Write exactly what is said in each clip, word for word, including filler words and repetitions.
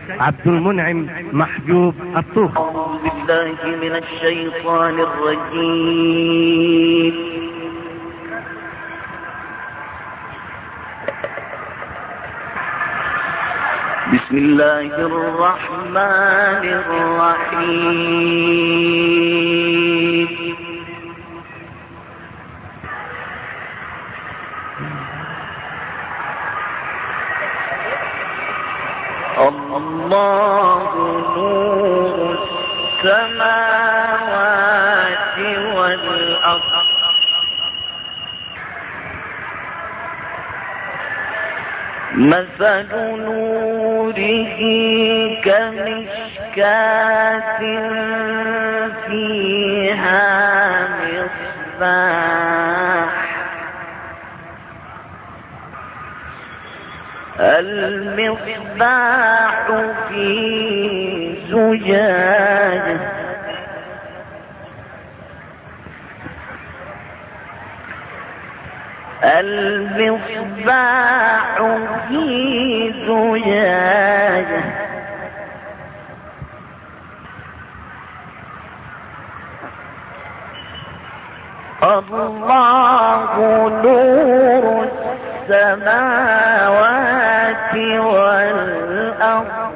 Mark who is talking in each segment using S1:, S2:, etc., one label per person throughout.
S1: عبد المنعم محجوب الطوخ.
S2: أعوذ بالله من الشيطان الرجيم. بسم الله الرحمن الرحيم. الله نور السماوات والأرض مثل نوره كمشكاة فيها مصباح المصباح في زجاجة المصباح في زجاجة الله نور السماوات والأرض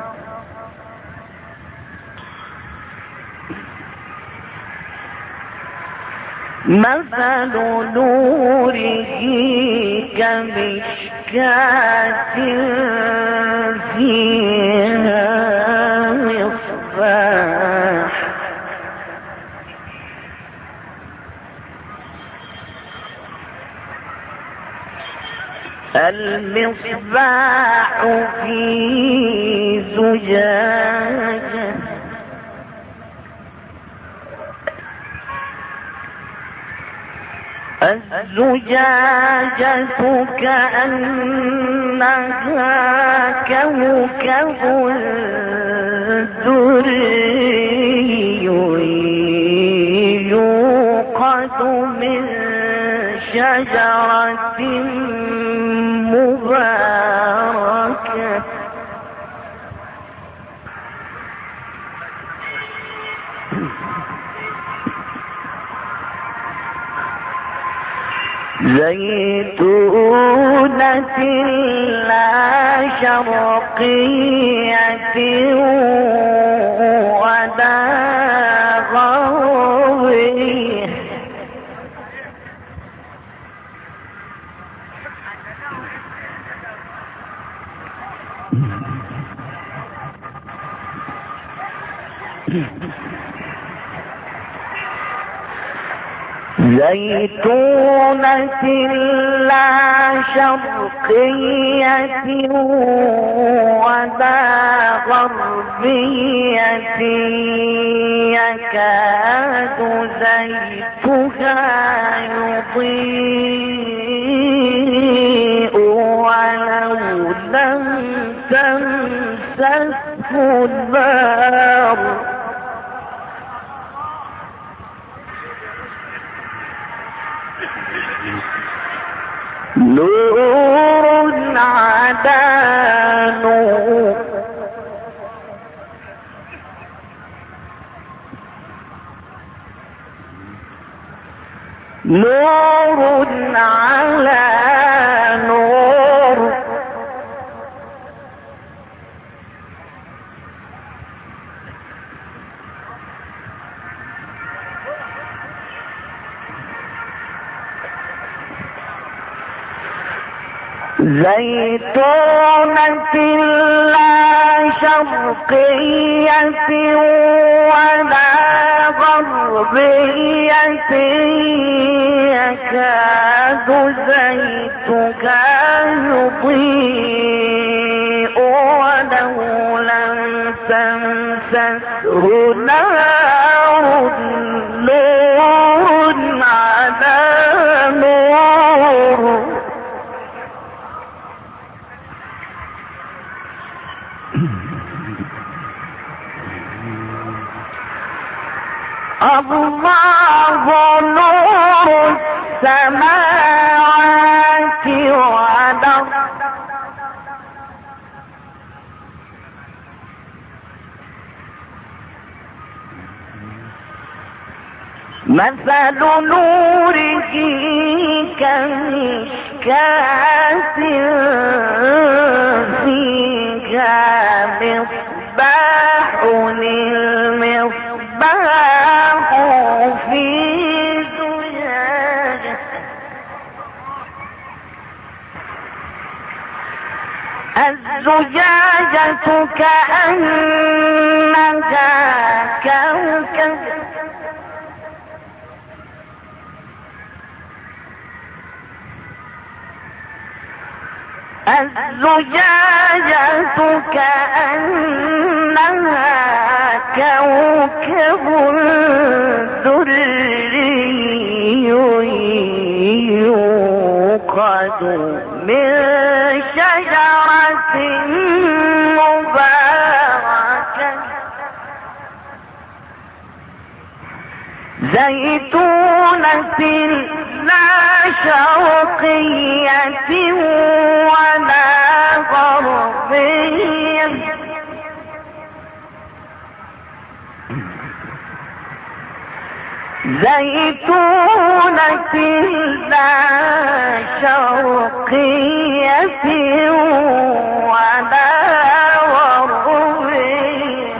S2: مثل نوره كمشكاة فيها مصباح المصباح في زجاجة الزجاجة كأنها كوكب دري يوقد من شجرة مباركة زيتونة لا شرقية ولا غربية زيتونة لا شرقية ولا غربية يكاد زيتها يضيء ولو لم تمسسه النار نور على نور نور على نور زيتونة لا شرقية ولا غربية يكاد زيتها يضيء ولو لم تمسسه نار نور على نور الله نور السماوات والأرض مثل نوره كمشكاة فيها مصباح المصباح في زجاجة الزجاجة كأنها كوكب الزجاجة كأنها كوكب دري يوقد من شجرة مباركة زيتونة لا شرقية ولا غربية زيتونة لا شرقية ولا غربية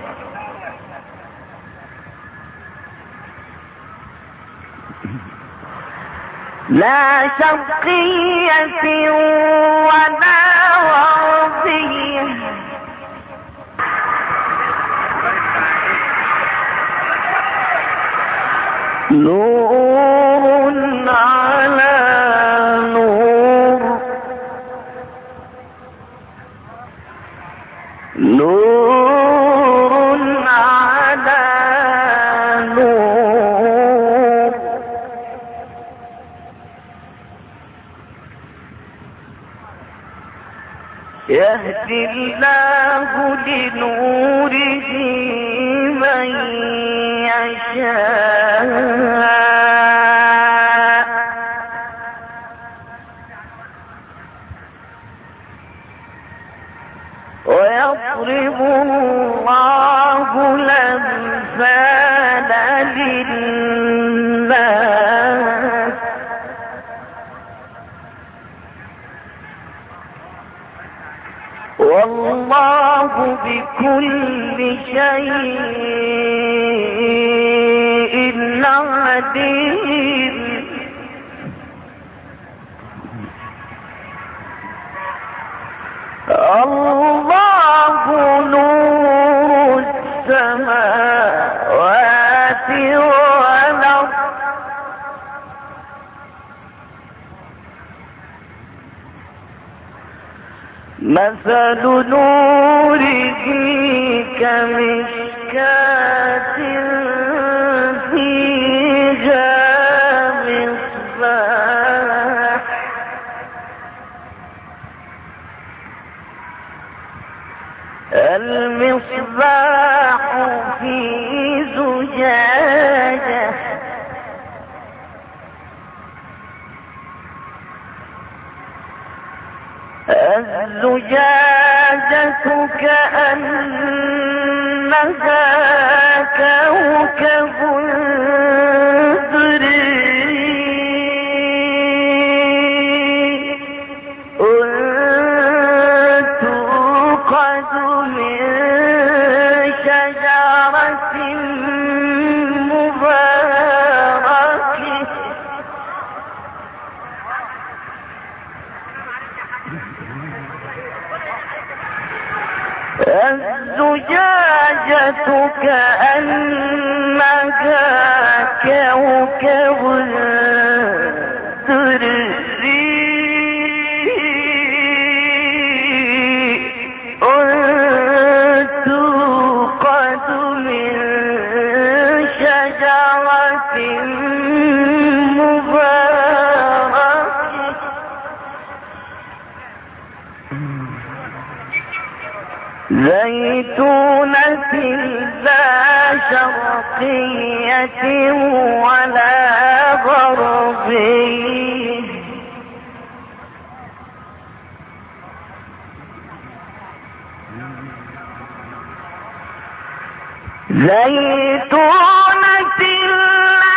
S2: لا شرقية ولا غربية نور على نور نور على نور يهدي الله لنوره من يشاء ويضرب الله الأمثال للناس والله بكل شيء عليم الله نور السماوات والأرض مثل نوره كمشكاة فيها مصباح المصباح في زجاجة الزجاجة كأنها كوكب دري توقد من شجرة مباركة الزجاجة كأنها كوكب دري توقد من شجرة مباركة زيتونة لا شرقية ولا غربية زيتونة لا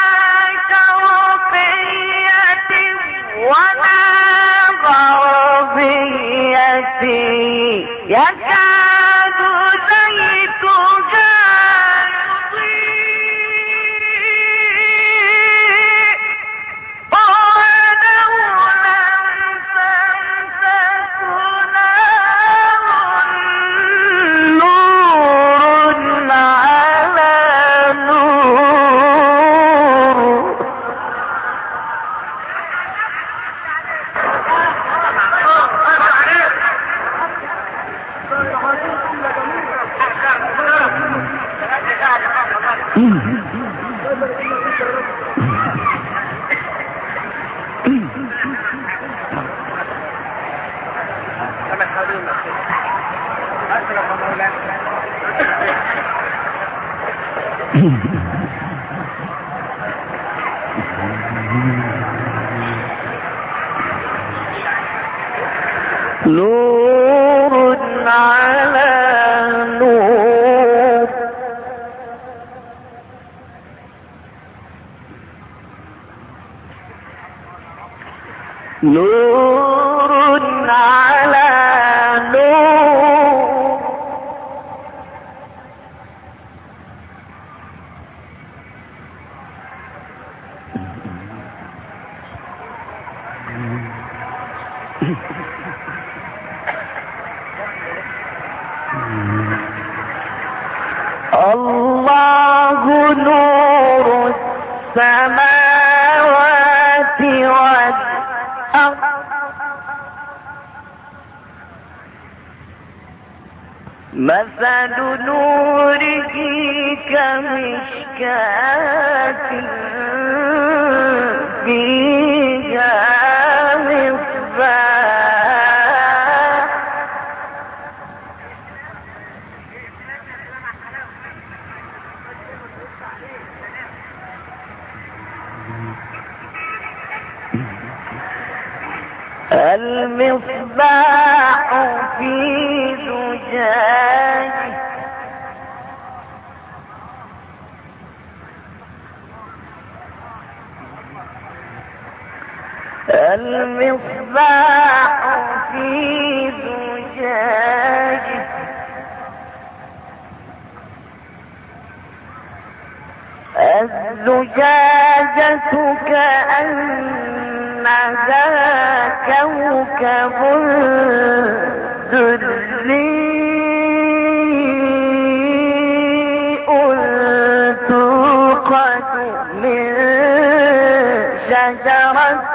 S2: نور على نور نور على نور الله نور السماوات والأرض مثل نوره كمشكاة فيها مصباح المصباح في زجاجه المصباح في زجاجه الزجاجة كأنها كوكب دري توقد من شجرة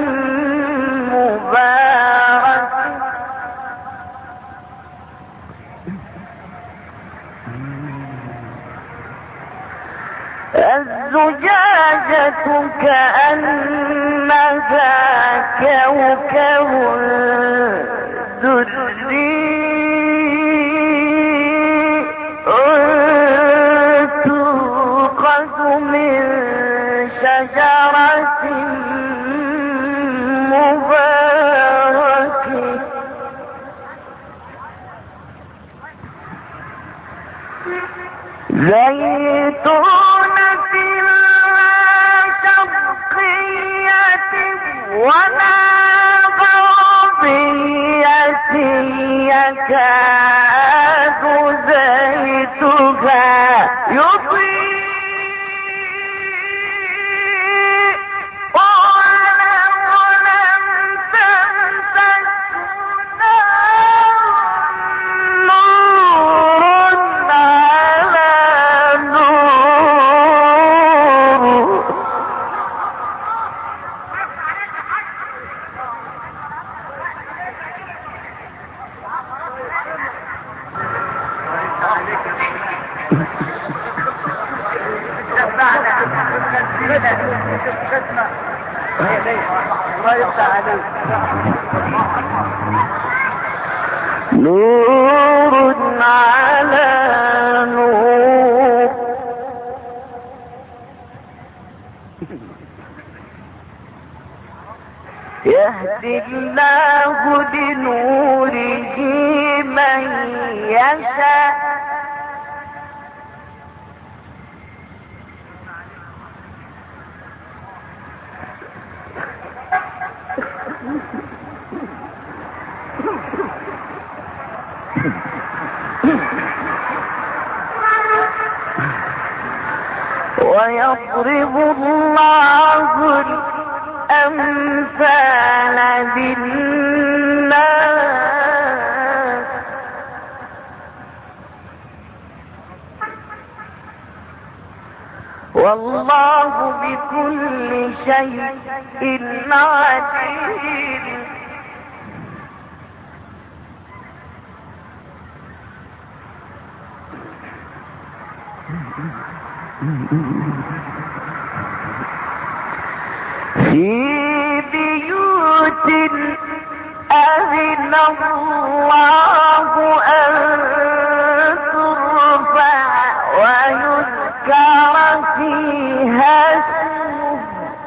S2: مباركة الزجاجة كأنها كوكب دري توقد من شجرة مباركة زيتونة لا شرقية ولا غربية يكاد زيتها يضيء نور على نور يهدي الله لنوره من يشاء ويضرب الله الأمثال للناس والله بكل شيء عليم في بيوت أذن الله أن ترفع ويذكر فيها اسمه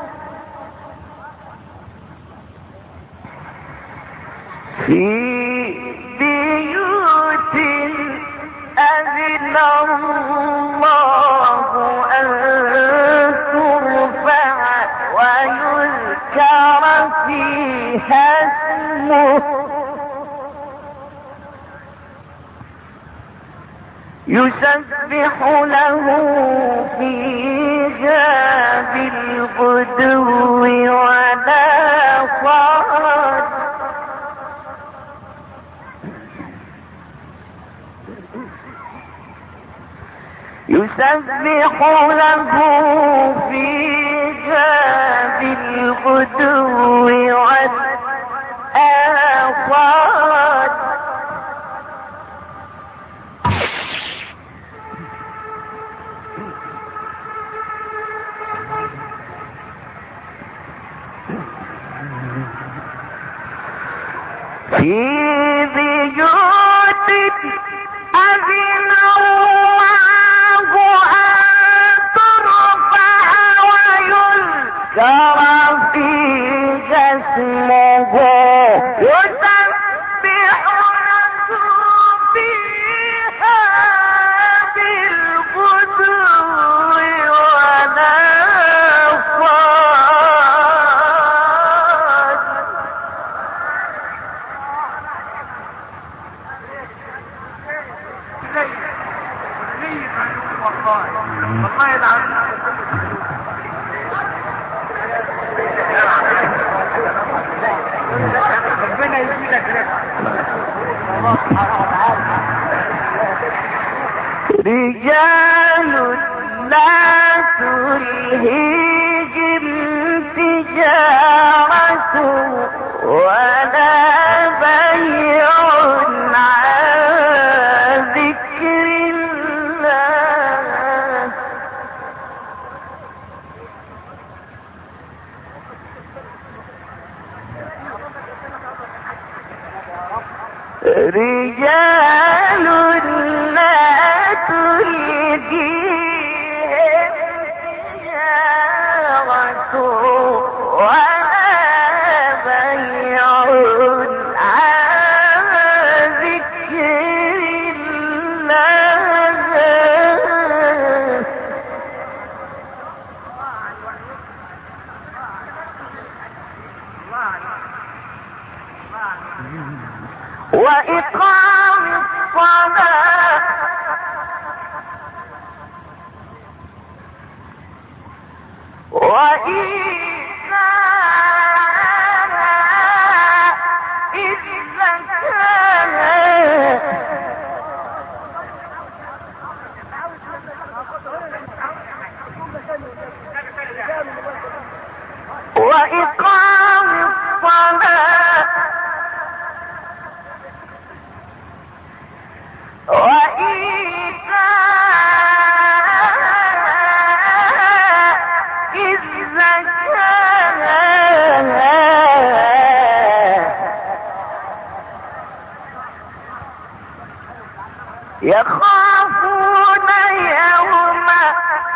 S2: في بيوت أذن الله أن ترفع ويذكر فيها اسمه يسبح له فيها بالغدو والآصال يسبح له فيها بالغدو والآصال في بيوت أذن الله أن ترفع ويذكر فيها اسمه يسبح له فيها بالغدو والآصال
S3: والله العظيم ربنا يزيدك
S2: رجال لا تلهيهم تجارة ولا بيع عن ذكر الله رجال لا تلهيهم تجارة ولا بيع عن ذكر الله وإقام الصلاة وإيتاء الزكاة وإقام الصلاة وإيتاء الزكاة يخافون يوما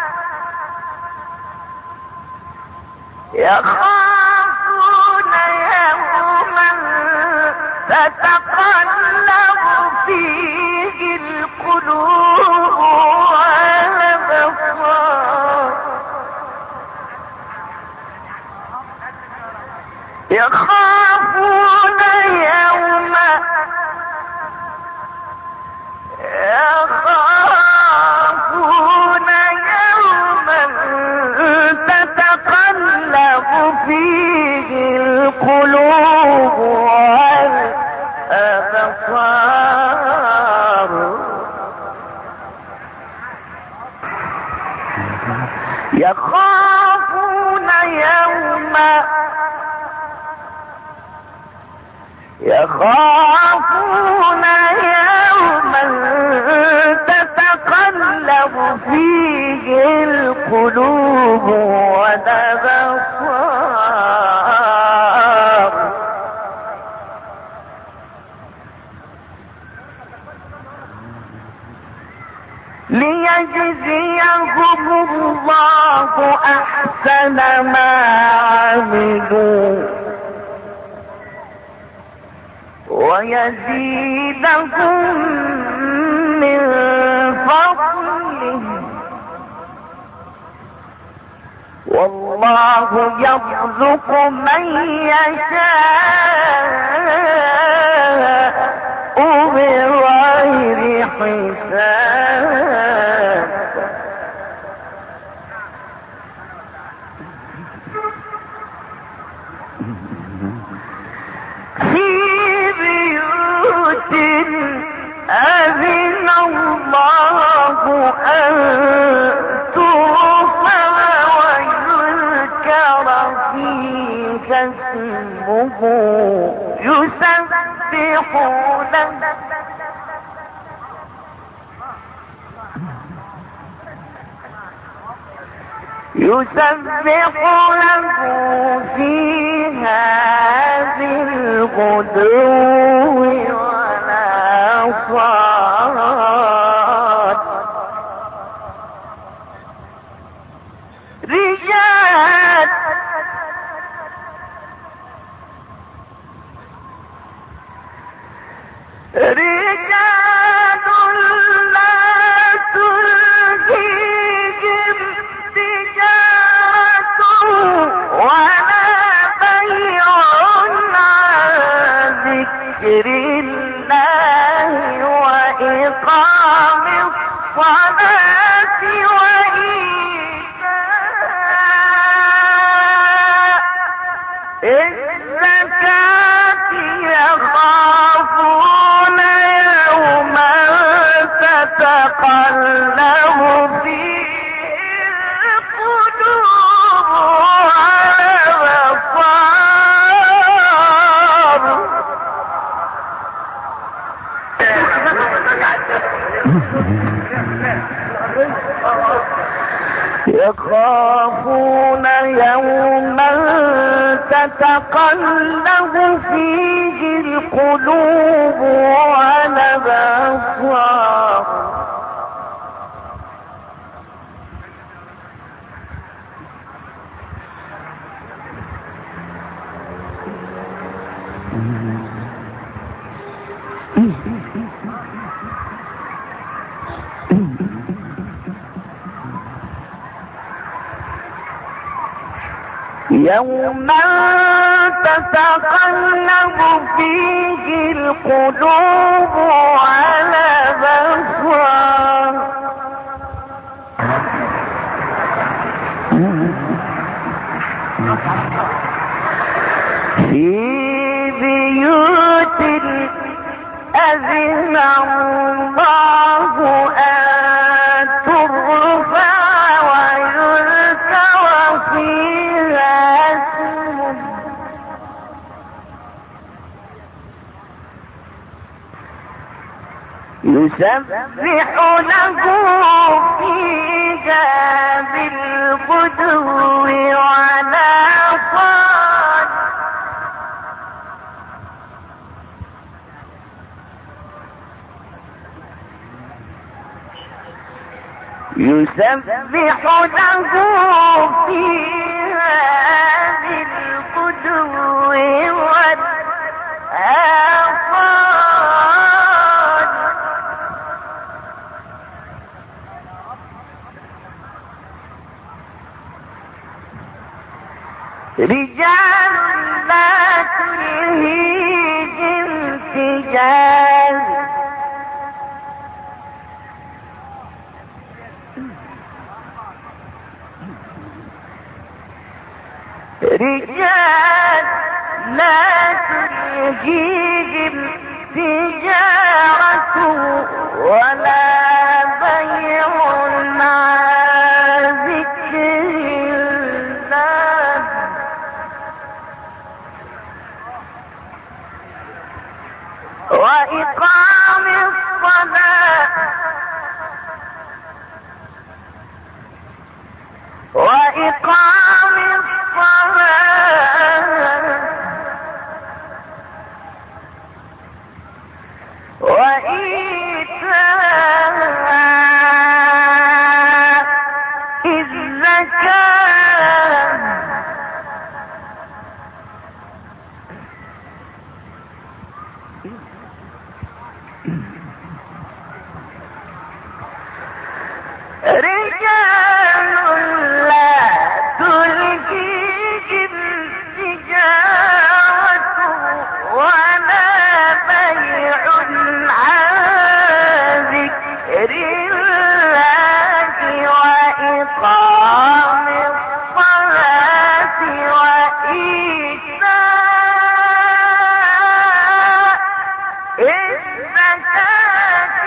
S2: يخافون يوما تتقلب فيه القلوب والأبصار يخافون يوما يخافون يوما تتقلب فيه القلوب والأبصار يخافون يوما يخافون يوما تتقلب فيه القلوب والأبصار ليجزيهم الله أحسن ما عملوا ويزيدهم من فضله والله يرزق من يشاء بغير حساب في بيوت أذن الله أن ترفع ويذكر فيها اسمه يسبح له يسبح له فيها بالغدو والآصال رجال رجال لا تلهيهم تجارة ولا بيع عن ذكر الله وإقام الصلاة وإيتاء الزكاة يخافون يوما تتقلب فيه القلوب والأبصار يخافون يوما تتقلب فيه القلوب والأبصار يوما تتقلب فيه القلوب والأبصار في بيوت أذن الله أن ترفع ويذكر فيها اسمه يسبح له فيها بالغدو والآصال يسبح له فيها بالغدو والآصال رجال لا تلهيهم تجارة رجال لا تلهيهم تجارة ولا بيع عن ذكر الله وإقام ذكر الله وإقام الصلاة وإيتاء الزكاة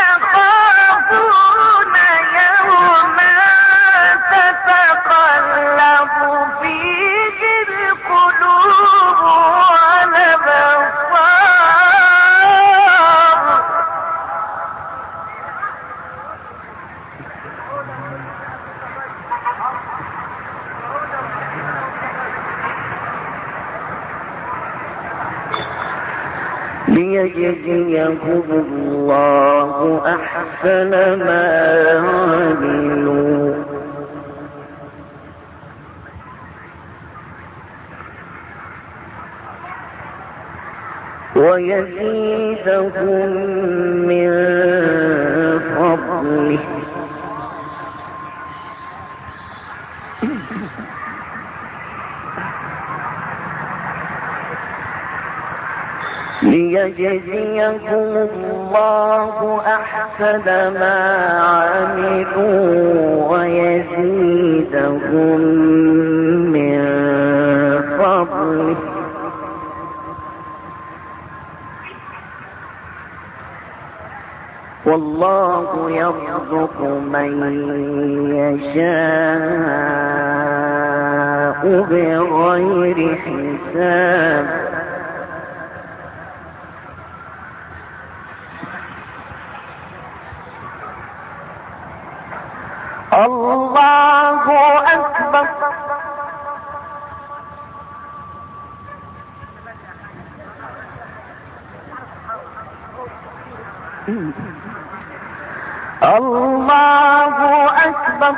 S2: يخافون يوما تتقلب فيه القلوب والأبصار. ليجزيهم الله أحسن ما عملوا ويزيدهم من فضله ليجزيكم الله أحسن ما عملوا ويزيدهم من فضله والله يرزق من يشاء بغير حساب. الله أكبر. الله أكبر.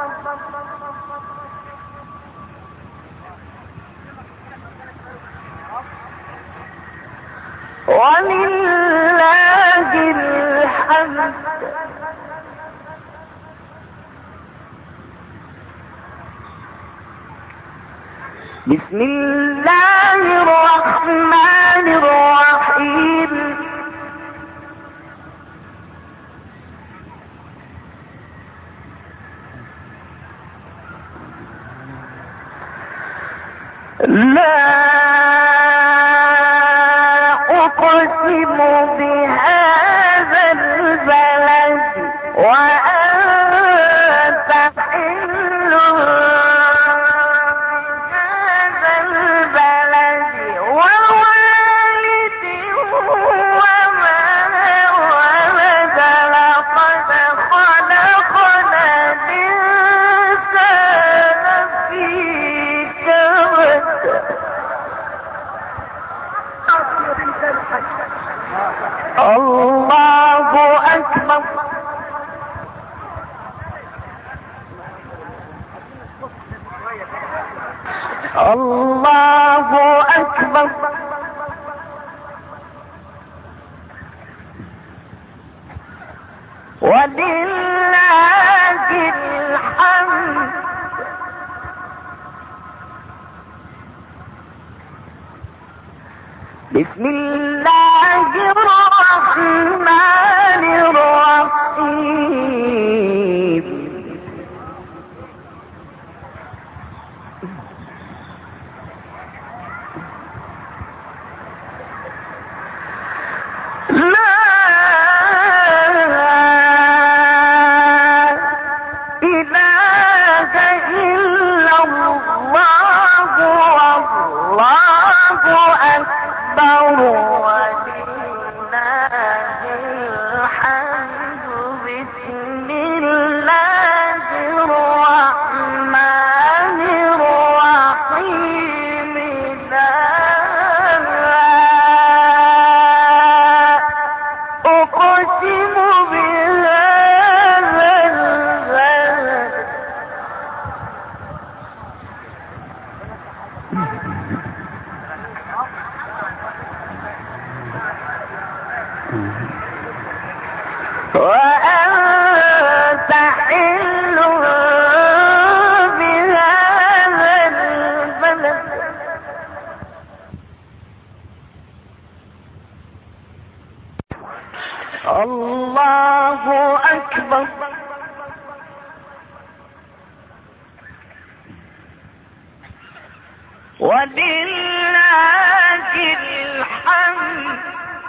S2: ولله الحمد. بسم الله الرحمن الرحيم. لا أقسم بهذا البلد وأنت حل بهذا البلد ووالد وما ولد لقد خلقنا الإنسان في كبد. الله أكبر. الله أكبر. ولله الحمد. بسم الله الرحمن الرحيم. لا إله إلا الله والله أكبر ولله الحمد. بسم الله الرحمن الرحيم. لا أقسم بهذا البلد وأنت حل بهذا البلد. الله أكبر ولله الحمد.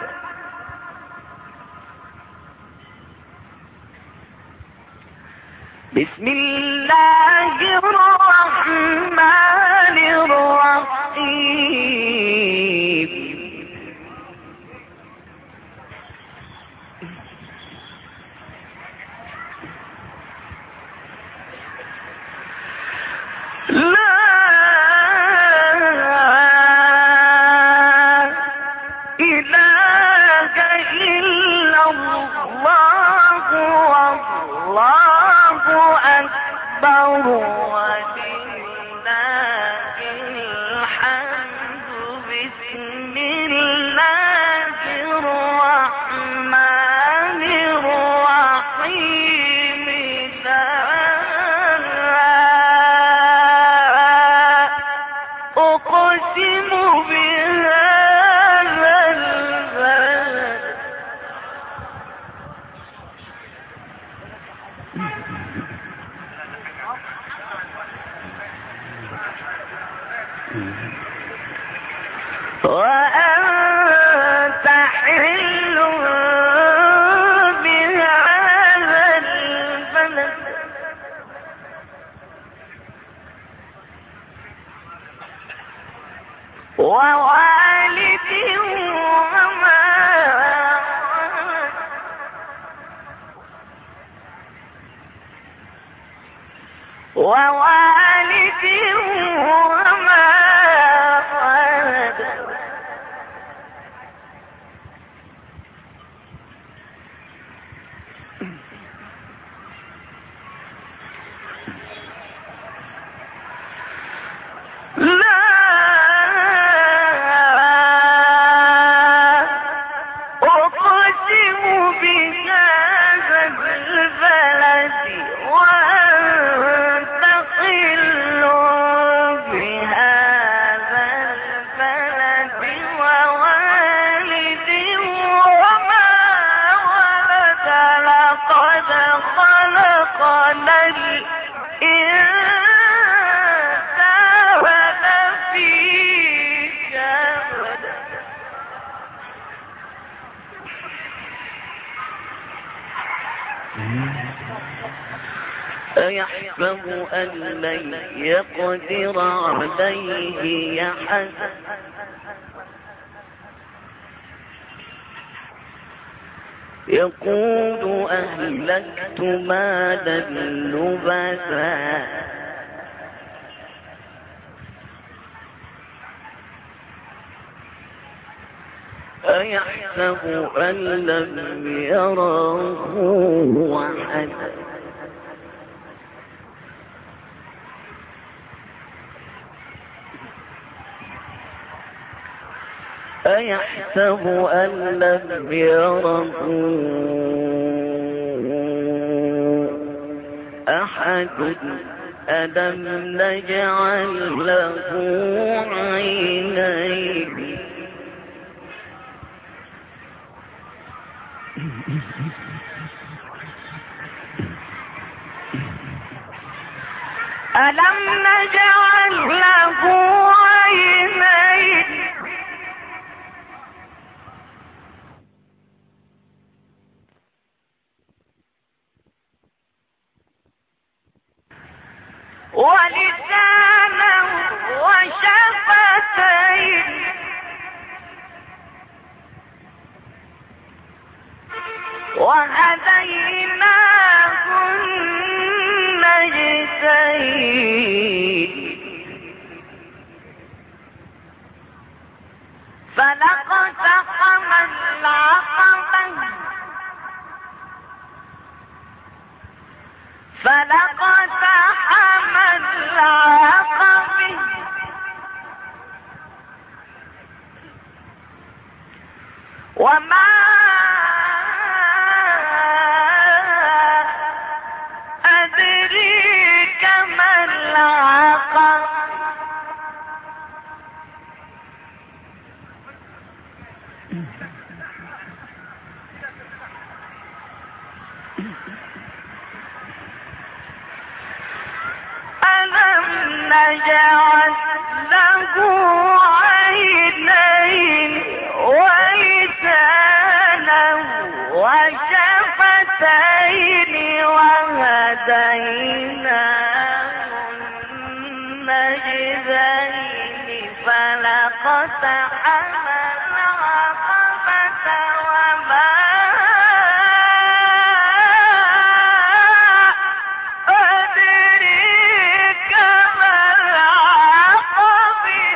S2: بسم الله الرحمن الرحيم. لا إله إلا الله والله أكبر ولله الحمد. بسم الله الرحمن الرحيم. لا أقسم بهذا البلد وأنت حل بهذا البلد ووالد وما ولد ووالد وما ولد. لا أقسم بهذا البلد وأنت حل بهذا البلد ووالد وما ولد. لقد خلقنا الإنسان لفي كبد. أيحسب أن لن يقدر عليه أحد يقول أهلكت مالا لبثا أيحسب أن لم يره أحد أيحسب أن لم يره أحد ألم نجعل له عينين ألم نجعل له عينين ولسانا وشفتين وهديناه النجدين فلاقتحم العقبة فلاقتحم العقبة وما أدريك ما العقبة نجعل له عينين ولسانا وشفتين وهديناه النجدين فلاقتحم العقبة وما أدريك ما العقبة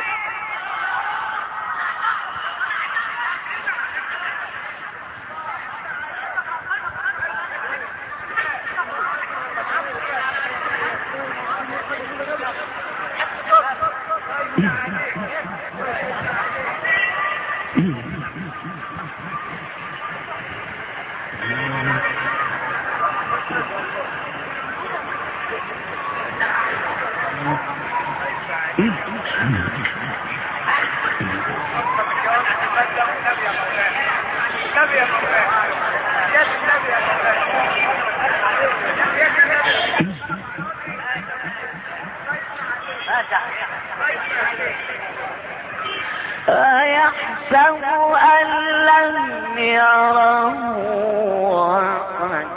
S2: أيحسب أن لم يره أحد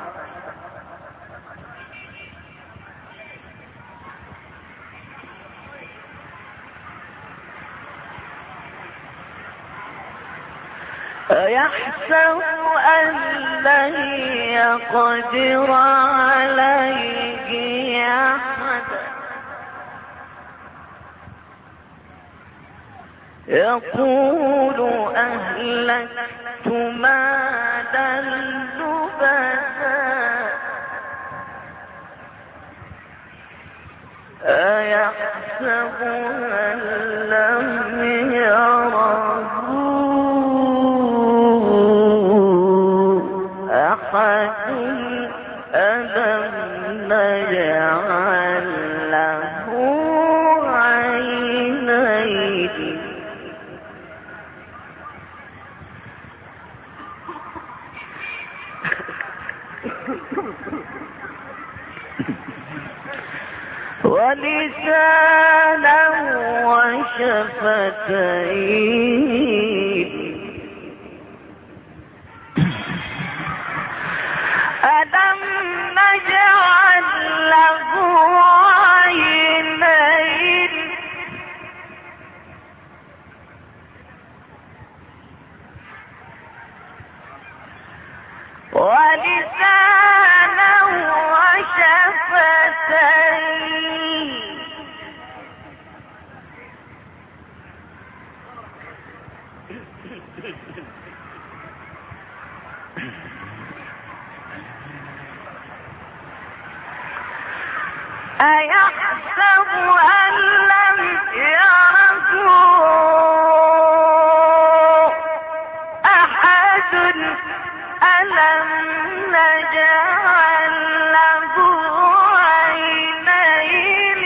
S2: أيحسب أن لن يقدر عليه أحد يقول أهلكت مالا لبدا أيحسب أن لم يره أحد ألم نجعل له عينين ولسانا وشفتين ألم نجعل له عينين ولسانا وشفتين أيحسب أن لم يره أحد ألم نجعل له عينين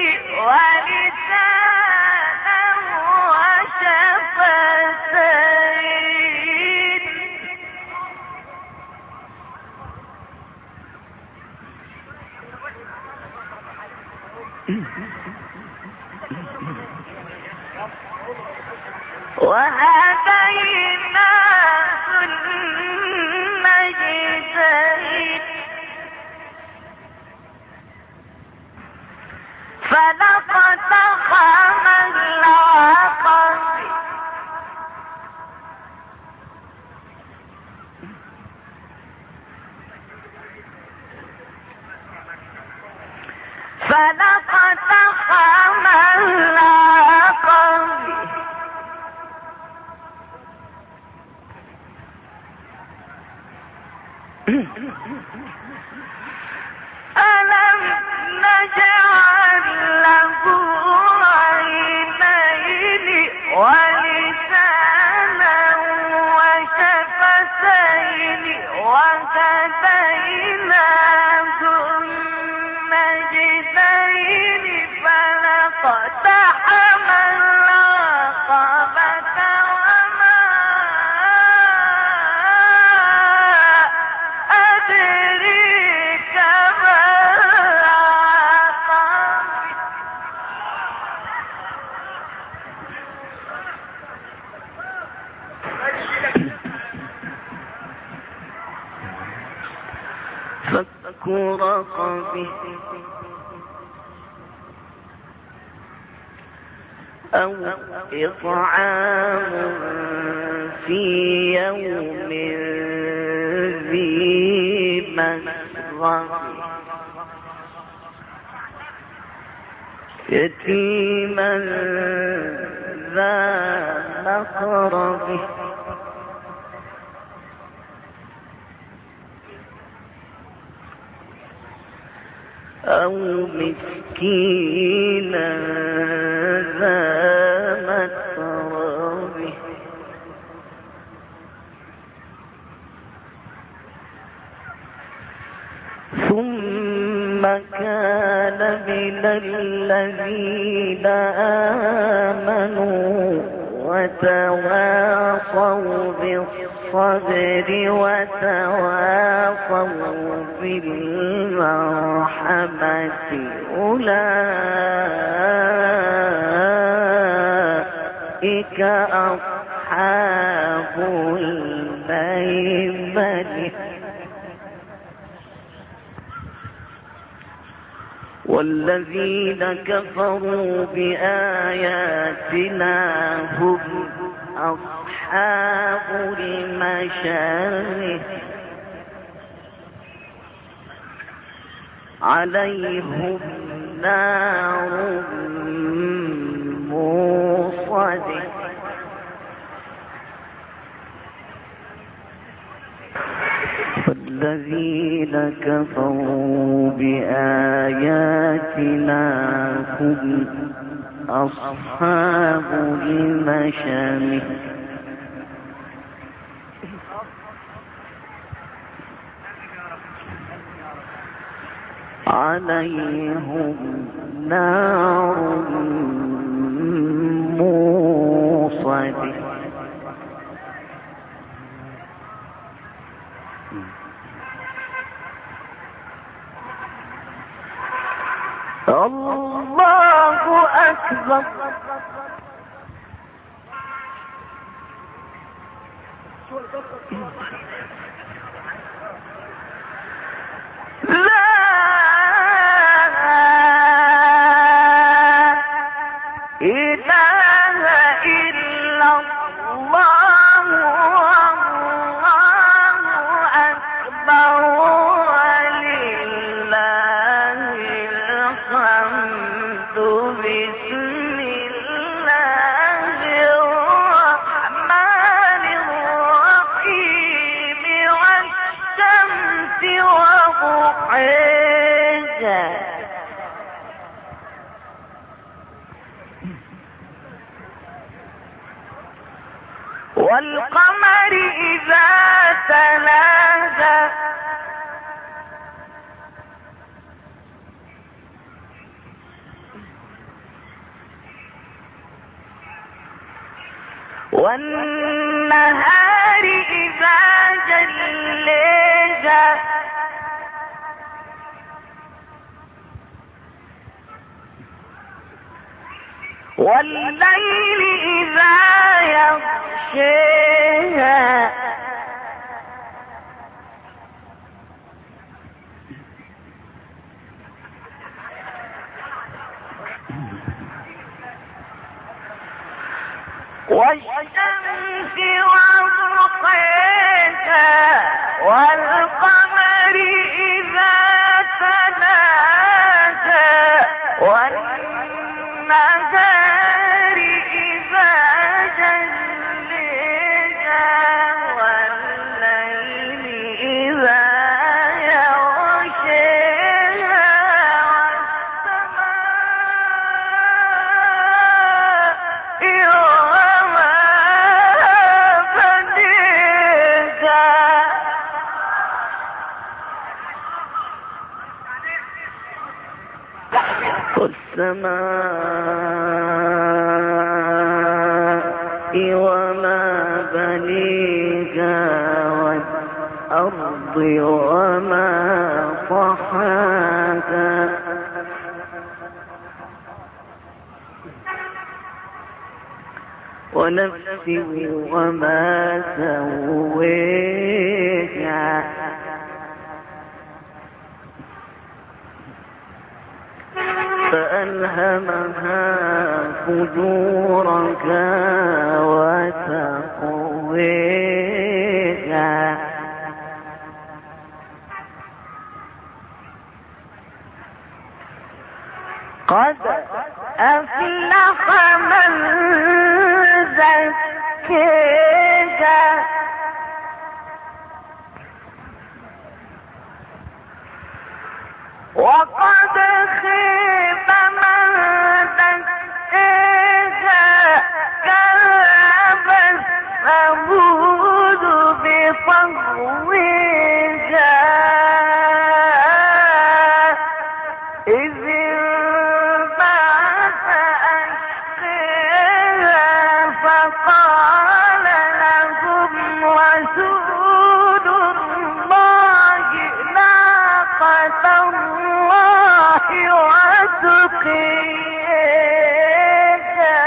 S2: ولسانا وشفتين وهديناه النجدين فلاقتحم العقبة فلاقتحم العقبة ألم نجعل له عينين ولسانا وشفتين وهديناه النجدين فلاقتحم فك رقبة أو إطعام في يوم ذي مسغبة يتيما ذا مقربة أو مسكينا ذا متربة ثم كان من الذين آمنوا وتواصوا بالصبر وتواصوا بالمرحمة أولئك أصحاب الميمنة والذين كفروا بآياتنا هم أصحاب المشارق عليهم نار موصدة والذين كفروا بآياتنا هم أصحاب المشامخ عليهم نار موصدة الله أكبر لا إله إلا الله والله أكبر ولله الحمد بسم الله الرحمن الرحيم والشمس وضحاها والقمر إذا تلاها والنهار إذا جليها والليل إذا يغشيها والشمس وضحاها والقمر إذا تلاها والنهار إذا جليها والليل إذا يغشيها والسماء وما بنيها والأرض وما طحاها ونفس وما سويها فألهمها فجورها وتقواها قد أفلح من زكاها وقد خيب من دساها كذبت ثمود بطغواها إذ انبعث أشقاها فقال لهم رسول الله ناقة الله وسقياها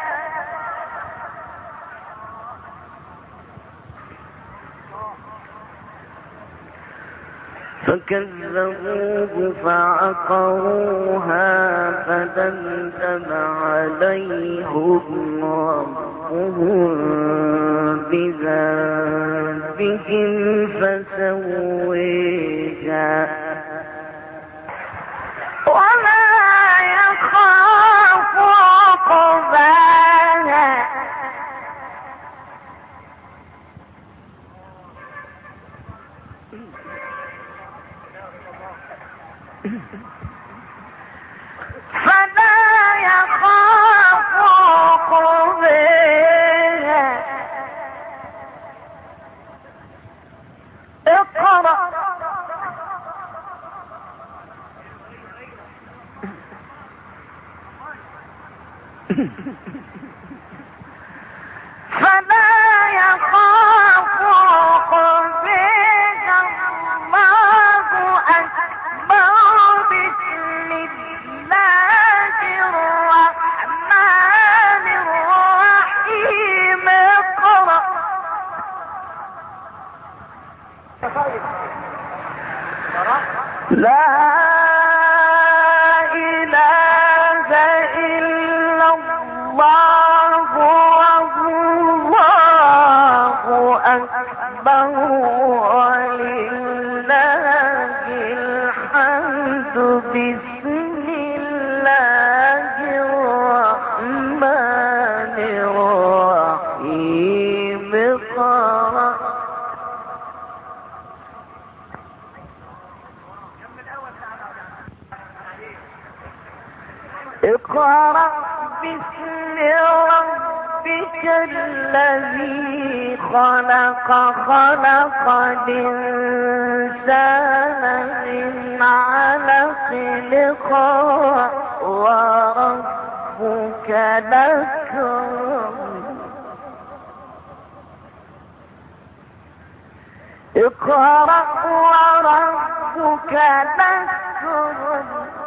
S2: فكذبوه فعقروها فدمدم عليهم ربهم بذنبهم فسويها ولا يخاف عقباها فلا يخاف عقباها اقرأ فلا يخاف عقباها الله أكبر بسم الله الرحمن الرحيم اقرأ لا إله إلا الله والله أكبر ولله الحمد بسم الله الرحمن الرحيم اقرأ اقرأ باسم ربك الذي خلق خلق الإنسان من علق اقرأ وربك الأكرم اقرأ وربك الأكرم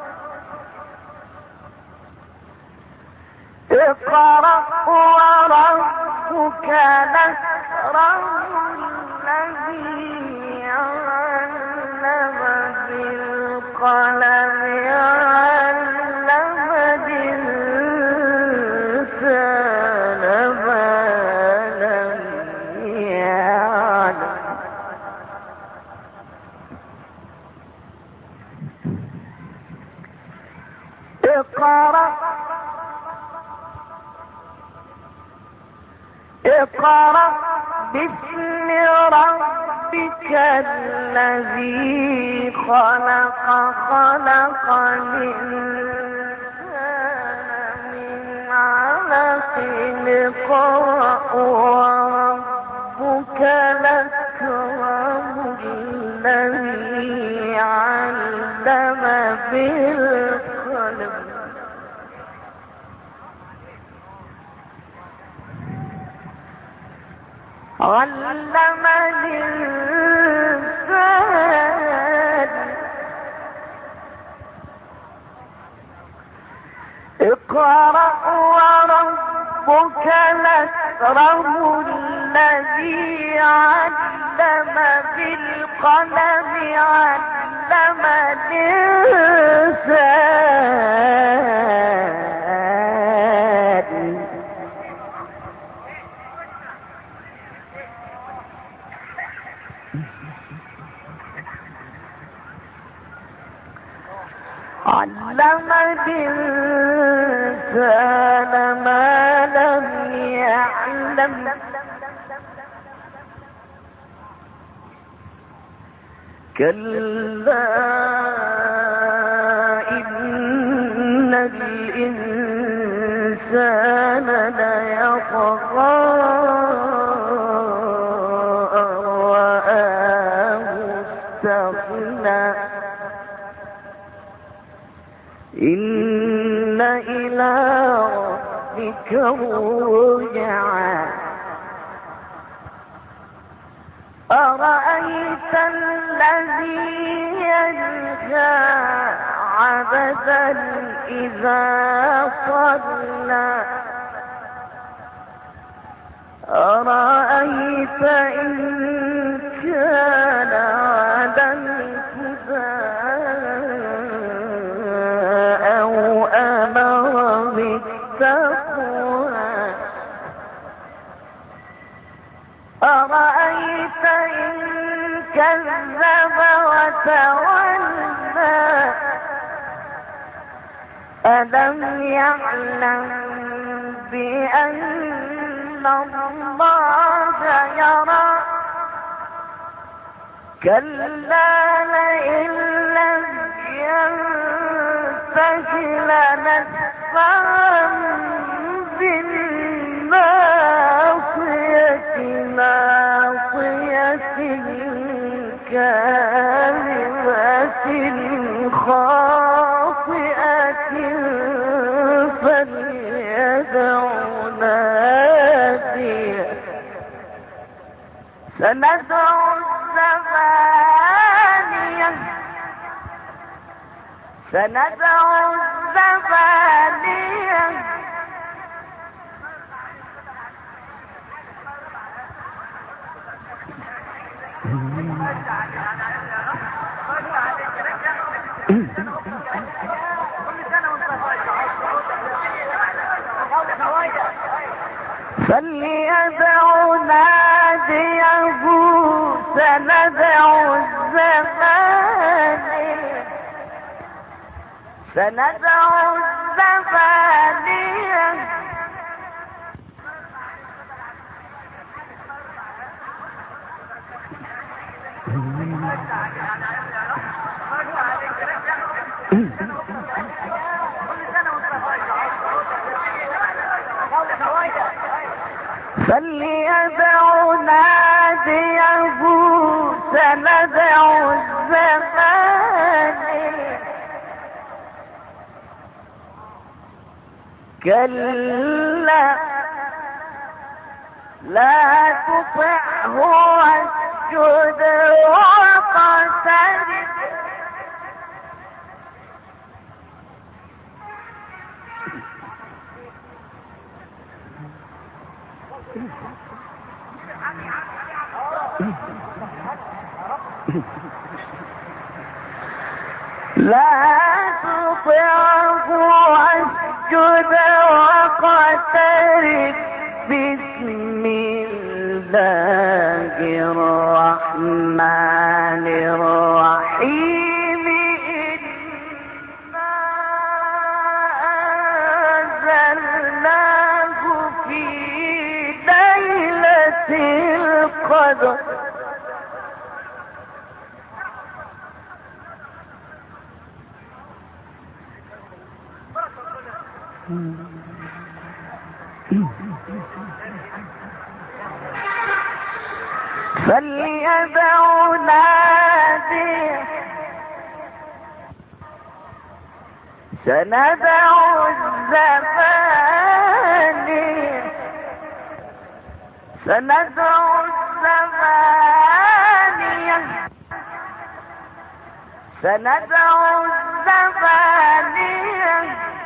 S2: اقرأ وربك الأكرم الذي علم بالقلم علم الإنسان ما لم يعلم اقرأ اقرأ باسم ربك الذي خلق خلق الإنسان من علق اقرأ وربك الأكرم الذي علم بالقلم علم الإنسان اقرأ وربك الأكرم الذي علم بالقلم علم الإنسان علم الإنسان ما لم يعلم كلا إن الإنسان ليطغى أن رآه استغنى إن إلى ربك الرجعى أرأيت الذي ينهى عبدا إذا صلى أرأيت إن كان على الهدى أو أمر بالتقوى أرأيت إن كذب وتولى ألم يعلم بأن الله يرى كلا لئن لم ينته لنسفعا بالناصية ناصية كاذبة خاطئة فليدع ناديه سندع الزبانية سندع الزبانية فليدع ناديه سندع الزبانية سندع الزبانية فليدع ناديه سندع الزبانية كلا لا تطعه واسجد واقترب لا تطعه واسجد واقترب بسم الله الرحمن الرحيم إنا أنزلناه في ليلة القدر فليدع ناديه سندع الزبانية سندع الزبانية سندع الزبانية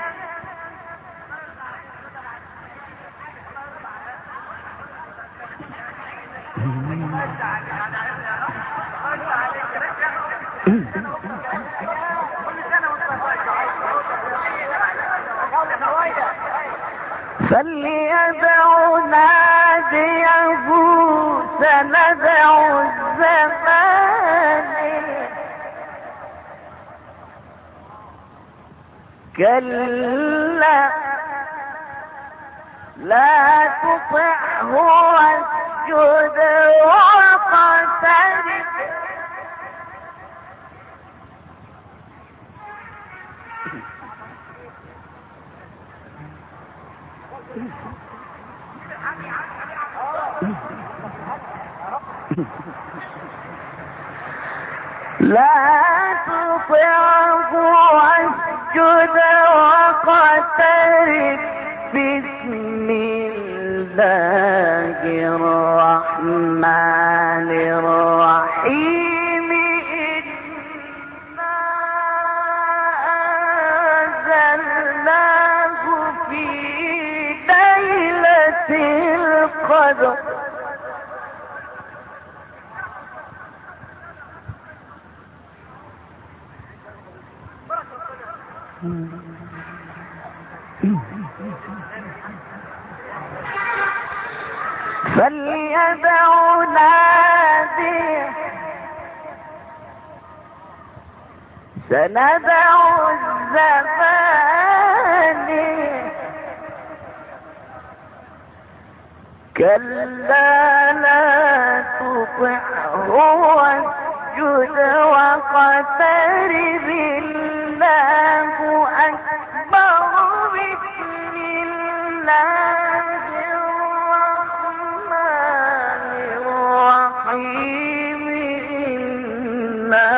S2: فليدع ناديه سندع الزبانية كلا لا تطعه واسجد واقترب لا تطعه واسجد واقترب بسم الله الرحمن الرحيم إنا أنزلناه في ليلة القدر فليدع ناديه سندع الزبانية كلا لا تطعه واسجد واقترب الله أكبر بسم الله الرحمن الرحيم إنا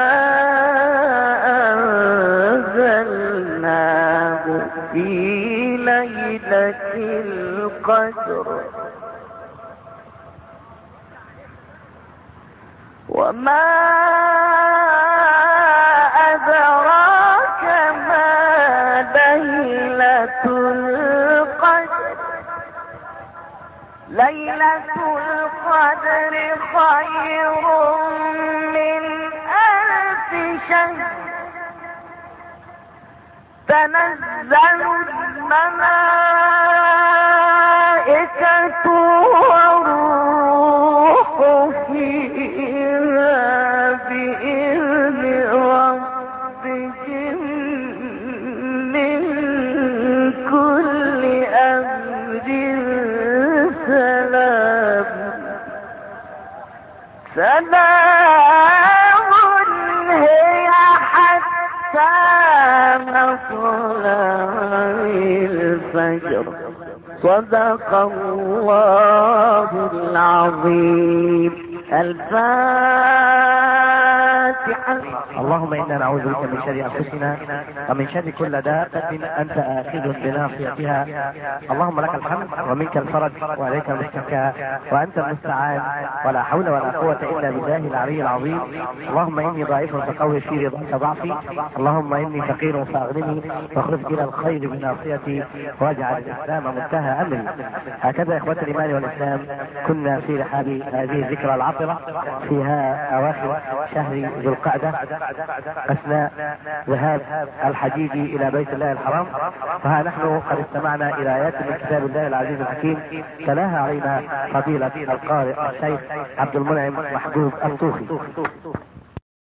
S2: أنزلناه في ليلة القدر وما أدراك ما ليلة القدر ليلة القدر خير من ألف شهر تنزل الملائكة والروح فيها بإذن ربهم من كل أمر سلام سلام هي حتى مطلع الفجر صدق الله العظيم. الفاتحة.
S1: اللهم إنا نعوذ بك من شر أنفسنا ومن شر كل دابة أنت آخذ بناصيتها. اللهم لك الحمد ومنك الفرج وعليك المشتكى وأنت المستعان ولا حول ولا قوة إلا بالله العلي العظيم. اللهم إني ضعيف فقوي في رضاك ضعفي. اللهم إني فقير فأغنني واخلف إلى الخير بناصيتي واجعل الإسلام منتهى أمري. هكذا إخوة الإيمان والإسلام كنا في رحاب هذه الذكرى العطرة فيها أواخر شهر ذو القعدة أثناء ذهاب الحجيج إلى بيت الله الحرام. فها نحن قد استمعنا إلى آيات من كتاب الله العزيز الحكيم تلاها علينا فضيلة القارئ الشيخ عبد المنعم محجوب الطوخي.